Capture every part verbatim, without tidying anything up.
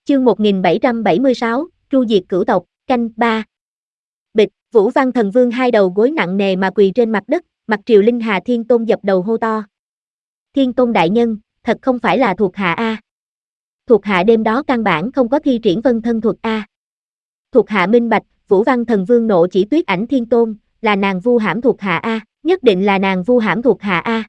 Chương một nghìn bảy trăm bảy mươi sáu, tru diệt cửu tộc, canh ba. Bịch, Vũ Văn Thần Vương hai đầu gối nặng nề mà quỳ trên mặt đất, mặt Triều Linh Hà Thiên Tôn dập đầu hô to. Thiên Tôn đại nhân, thật không phải là thuộc hạ a. Thuộc hạ đêm đó căn bản không có thi triển vân thân thuật a. Thuộc hạ minh bạch, Vũ Văn Thần Vương nộ chỉ Tuyết Ảnh Thiên Tôn, là nàng vu hãm thuộc hạ a, nhất định là nàng vu hãm thuộc hạ a.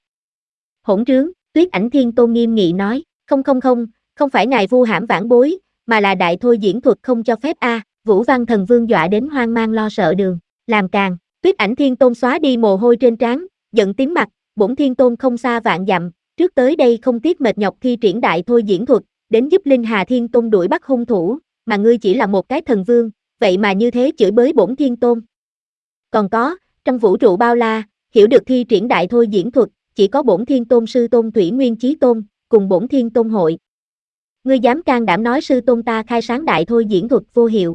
Hỗn trướng, Tuyết Ảnh Thiên Tôn nghiêm nghị nói, không không không, không phải ngài vu hãm vãn bối, mà là đại thôi diễn thuật không cho phép a. Vũ Văn Thần Vương dọa đến hoang mang lo sợ đường, làm càng. Tuyết Ảnh Thiên Tôn xóa đi mồ hôi trên trán, giận tím mặt, bổn Thiên Tôn không xa vạn dặm, trước tới đây không tiếc mệt nhọc thi triển đại thôi diễn thuật, đến giúp Linh Hà Thiên Tôn đuổi bắt hung thủ, mà ngươi chỉ là một cái thần vương, vậy mà như thế chửi bới bổn Thiên Tôn. Còn có, trong vũ trụ bao la, hiểu được thi triển đại thôi diễn thuật, chỉ có bổn Thiên Tôn sư tôn Thủy Nguyên Chí Tôn, cùng bổn Thiên Tôn hội. Ngươi dám can đảm nói sư tôn ta khai sáng đại thôi diễn thuật vô hiệu.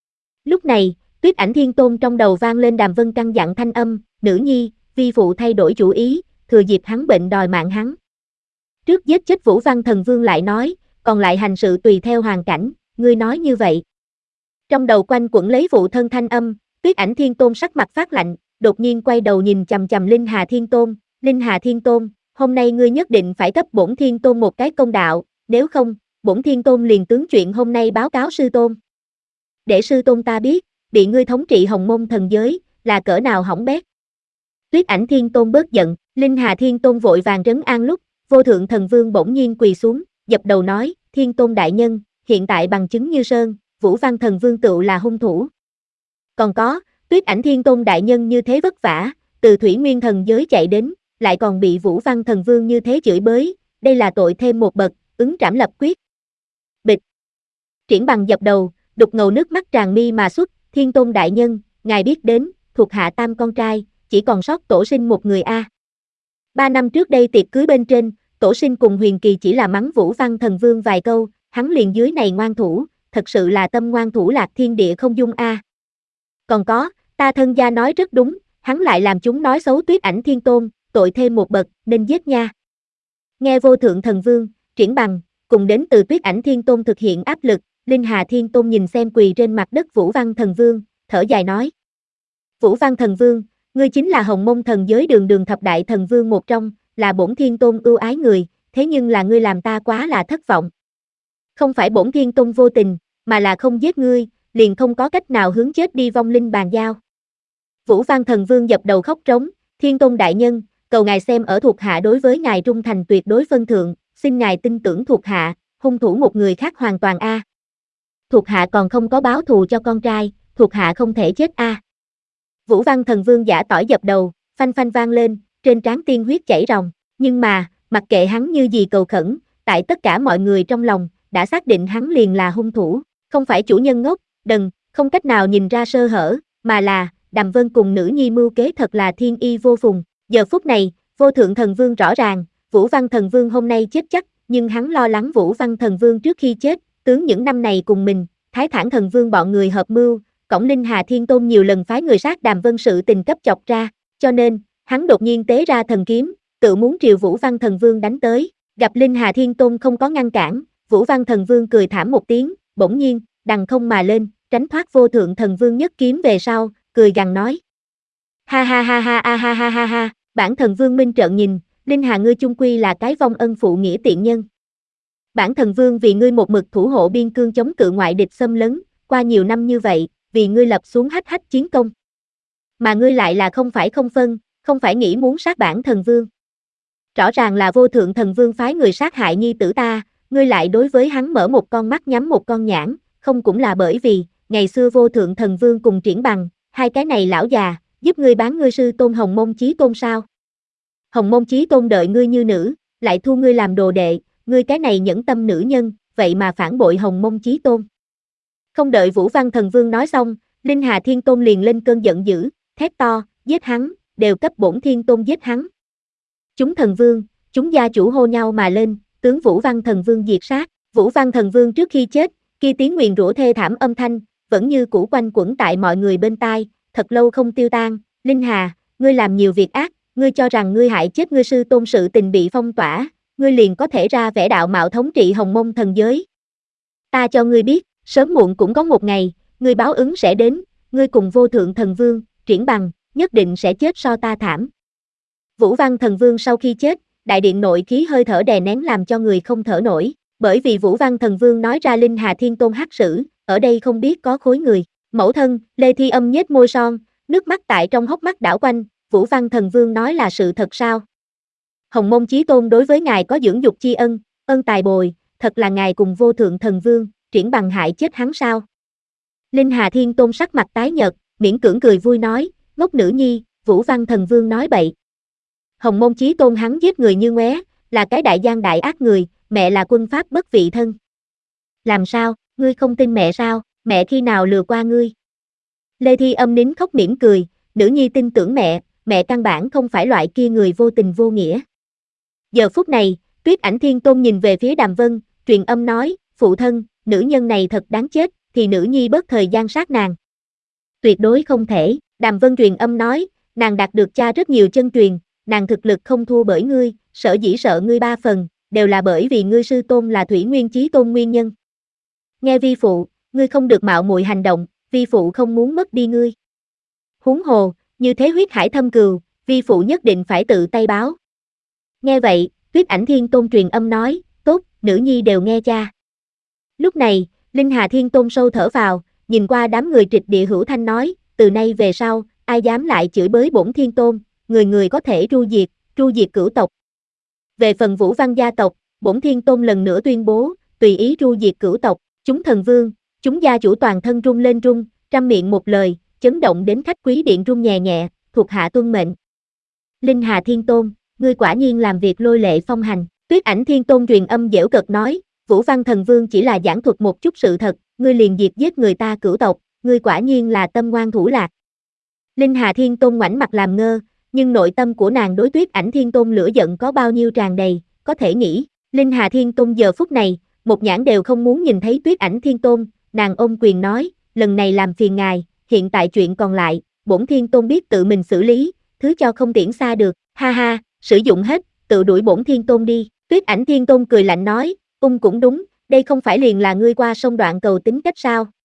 Lúc này, Tuyết Ảnh Thiên Tôn trong đầu vang lên Đàm Vân căn dặn thanh âm, nữ nhi, vi phụ thay đổi chủ ý, thừa dịp hắn bệnh đòi mạng hắn. Trước giết chết Vũ Văn Thần Vương lại nói, còn lại hành sự tùy theo hoàn cảnh, ngươi nói như vậy. Trong đầu quanh quẩn lấy vụ thân thanh âm, Tuyết Ảnh Thiên Tôn sắc mặt phát lạnh, đột nhiên quay đầu nhìn chằm chằm Linh Hà Thiên Tôn, Linh Hà Thiên Tôn, hôm nay ngươi nhất định phải cấp bổn Thiên Tôn một cái công đạo, nếu không, bổn Thiên Tôn liền tướng chuyện hôm nay báo cáo sư tôn. Để sư tôn ta biết, bị ngươi thống trị Hồng Môn thần giới, là cỡ nào hỏng bét. Tuyết Ảnh Thiên Tôn bớt giận, Linh Hà Thiên Tôn vội vàng trấn an lúc, Vô Thượng Thần Vương bỗng nhiên quỳ xuống, dập đầu nói, Thiên Tôn đại nhân, hiện tại bằng chứng như sơn, Vũ Văn Thần Vương tựu là hung thủ. Còn có, Tuyết Ảnh Thiên Tôn đại nhân như thế vất vả, từ Thủy Nguyên thần giới chạy đến, lại còn bị Vũ Văn Thần Vương như thế chửi bới, đây là tội thêm một bậc, ứng trảm lập quyết. Bịch. Triển Bằng dập đầu, đục ngầu nước mắt tràn mi mà xuất, Thiên Tôn đại nhân, ngài biết đến, thuộc hạ tam con trai, chỉ còn sót tổ sinh một người a. Ba năm trước đây tiệc cưới bên trên, tổ sinh cùng Huyền Kỳ chỉ là mắng Vũ Văn Thần Vương vài câu, hắn liền dưới này ngoan thủ, thật sự là tâm ngoan thủ lạc thiên địa không dung a. Còn có, ta thân gia nói rất đúng, hắn lại làm chúng nói xấu Tuyết Ảnh Thiên Tôn, tội thêm một bậc, nên giết nha. Nghe Vô Thượng Thần Vương, Triển Bằng, cùng đến từ Tuyết Ảnh Thiên Tôn thực hiện áp lực, Linh Hà Thiên Tôn nhìn xem quỳ trên mặt đất Vũ Văn Thần Vương, thở dài nói. Vũ Văn Thần Vương, ngươi chính là Hồng Môn thần giới đường đường thập đại thần vương một trong, là bổn Thiên Tôn ưu ái người, thế nhưng là ngươi làm ta quá là thất vọng. Không phải bổn Thiên Tôn vô tình, mà là không giết ngươi, liền không có cách nào hướng chết đi vong linh bàn giao. Vũ Văn Thần Vương dập đầu khóc trống, Thiên Tôn đại nhân, cầu ngài xem ở thuộc hạ đối với ngài trung thành tuyệt đối phân thượng, xin ngài tin tưởng thuộc hạ, hung thủ một người khác hoàn toàn a. Thuộc hạ còn không có báo thù cho con trai, thuộc hạ không thể chết a. Vũ Văn Thần Vương giả tỏi dập đầu, phanh phanh vang lên, trên trán tiên huyết chảy ròng, nhưng mà, mặc kệ hắn như gì cầu khẩn, tại tất cả mọi người trong lòng, đã xác định hắn liền là hung thủ, không phải chủ nhân ngốc, đần, không cách nào nhìn ra sơ hở, mà là, Đàm Vân cùng nữ nhi mưu kế thật là thiên y vô phùng. Giờ phút này, Vô Thượng Thần Vương rõ ràng, Vũ Văn Thần Vương hôm nay chết chắc, nhưng hắn lo lắng Vũ Văn Thần Vương trước khi chết, tướng những năm này cùng mình, Thái Thản Thần Vương bọn người hợp mưu, cổng Linh Hà Thiên Tôn nhiều lần phái người sát Đàm Vân sự tình cấp chọc ra, cho nên, hắn đột nhiên tế ra thần kiếm, tự muốn triều Vũ Văn Thần Vương đánh tới, gặp Linh Hà Thiên Tôn không có ngăn cản, Vũ Văn Thần Vương cười thảm một tiếng, bỗng nhiên, đằng không mà lên, tránh thoát Vô Thượng Thần Vương nhất kiếm về sau, cười gằn nói. Ha ha ha ha ha ha ha ha ha, bản Thần Vương minh trợn nhìn, Linh Hà ngươi chung quy là cái vong ân phụ nghĩa tiện nhân. Bản Thần Vương vì ngươi một mực thủ hộ biên cương chống cự ngoại địch xâm lấn, qua nhiều năm như vậy, vì ngươi lập xuống hách hách chiến công. Mà ngươi lại là không phải không phân, không phải nghĩ muốn sát bản Thần Vương. Rõ ràng là Vô Thượng Thần Vương phái người sát hại nhi tử ta, ngươi lại đối với hắn mở một con mắt nhắm một con nhãn, không cũng là bởi vì, ngày xưa Vô Thượng Thần Vương cùng Triển Bằng, hai cái này lão già, giúp ngươi bán ngươi sư tôn Hồng Môn Chí Tôn sao? Hồng Môn Chí Tôn đợi ngươi như nữ, lại thu ngươi làm đồ đệ, ngươi cái này nhẫn tâm nữ nhân, vậy mà phản bội Hồng Môn Chí Tôn. Không đợi Vũ Văn Thần Vương nói xong, Linh Hà Thiên Tôn liền lên cơn giận dữ, thét to, giết hắn, đều cấp bổn Thiên Tôn giết hắn. Chúng thần vương, chúng gia chủ hô nhau mà lên, tướng Vũ Văn Thần Vương diệt sát. Vũ Văn Thần Vương trước khi chết, kia tiếng nguyền rủa thê thảm âm thanh, vẫn như cũ quanh quẩn tại mọi người bên tai, thật lâu không tiêu tan. Linh Hà, ngươi làm nhiều việc ác, ngươi cho rằng ngươi hại chết ngươi sư tôn sự tình bị phong tỏa, ngươi liền có thể ra vẻ đạo mạo thống trị Hồng Môn thần giới. Ta cho ngươi biết, sớm muộn cũng có một ngày, ngươi báo ứng sẽ đến, ngươi cùng vô thượng thần vương, Triển Bằng, nhất định sẽ chết so ta thảm. Vũ Văn thần vương sau khi chết, đại điện nội khí hơi thở đè nén làm cho người không thở nổi, bởi vì Vũ Văn thần vương nói ra Linh Hà Thiên Tôn hắc sử, ở đây không biết có khối người. Mẫu thân, Lê Thi Âm nhếch môi son, nước mắt tại trong hốc mắt đảo quanh, Vũ Văn thần vương nói là sự thật sao? Hồng Môn Chí Tôn đối với ngài có dưỡng dục tri ân, ân tài bồi, thật là ngài cùng vô thượng thần vương, Triển Bằng hại chết hắn sao? Linh Hà Thiên Tôn sắc mặt tái nhợt, miễn cưỡng cười vui nói, ngốc nữ nhi, Vũ Văn thần vương nói bậy. Hồng Môn Chí Tôn hắn giết người như ngoé, là cái đại gian đại ác người, mẹ là quân pháp bất vị thân. Làm sao, ngươi không tin mẹ sao, mẹ khi nào lừa qua ngươi? Lê Thi Âm nín khóc mỉm cười, nữ nhi tin tưởng mẹ, mẹ căn bản không phải loại kia người vô tình vô nghĩa. Giờ phút này, Tuyết Ảnh Thiên Tôn nhìn về phía Đàm Vân, truyền âm nói, phụ thân, nữ nhân này thật đáng chết, thì nữ nhi bớt thời gian sát nàng. Tuyệt đối không thể, Đàm Vân truyền âm nói, nàng đạt được cha rất nhiều chân truyền, nàng thực lực không thua bởi ngươi, sở dĩ sợ ngươi ba phần, đều là bởi vì ngươi sư tôn là Thủy Nguyên Chí Tôn nguyên nhân. Nghe vi phụ, ngươi không được mạo muội hành động, vi phụ không muốn mất đi ngươi. Huống hồ, như thế huyết hải thâm cừu, vi phụ nhất định phải tự tay báo. Nghe vậy, Tuyết Ảnh Thiên Tôn truyền âm nói, tốt, nữ nhi đều nghe cha. Lúc này, Linh Hà Thiên Tôn sâu thở vào, nhìn qua đám người trịch địa hữu thanh nói, từ nay về sau, ai dám lại chửi bới bổn Thiên Tôn, người người có thể tru diệt, tru diệt cửu tộc. Về phần Vũ Văn gia tộc, bổn Thiên Tôn lần nữa tuyên bố, tùy ý tru diệt cửu tộc, chúng thần vương, chúng gia chủ toàn thân rung lên rung, trăm miệng một lời, chấn động đến khách quý điện rung nhẹ nhẹ, thuộc hạ tuân mệnh. Linh Hà Thiên Tôn, ngươi quả nhiên làm việc lôi lệ phong hành, Tuyết Ảnh Thiên Tôn truyền âm giễu cợt nói, Vũ Văn thần vương chỉ là giảng thuật một chút sự thật, ngươi liền diệt giết người ta cửu tộc, ngươi quả nhiên là tâm ngoan thủ lạc. Linh Hà Thiên Tôn ngoảnh mặt làm ngơ, nhưng nội tâm của nàng đối Tuyết Ảnh Thiên Tôn lửa giận có bao nhiêu tràn đầy, có thể nghĩ, Linh Hà Thiên Tôn giờ phút này, một nhãn đều không muốn nhìn thấy Tuyết Ảnh Thiên Tôn, nàng ôm quyền nói, lần này làm phiền ngài, hiện tại chuyện còn lại, bổn Thiên Tôn biết tự mình xử lý, thứ cho không tiễn xa được, ha ha, sử dụng hết, tự đuổi bổn Thiên Tôn đi, Tuyết Ảnh Thiên Tôn cười lạnh nói, ung cũng đúng, đây không phải liền là ngươi qua sông đoạn cầu tính cách sao,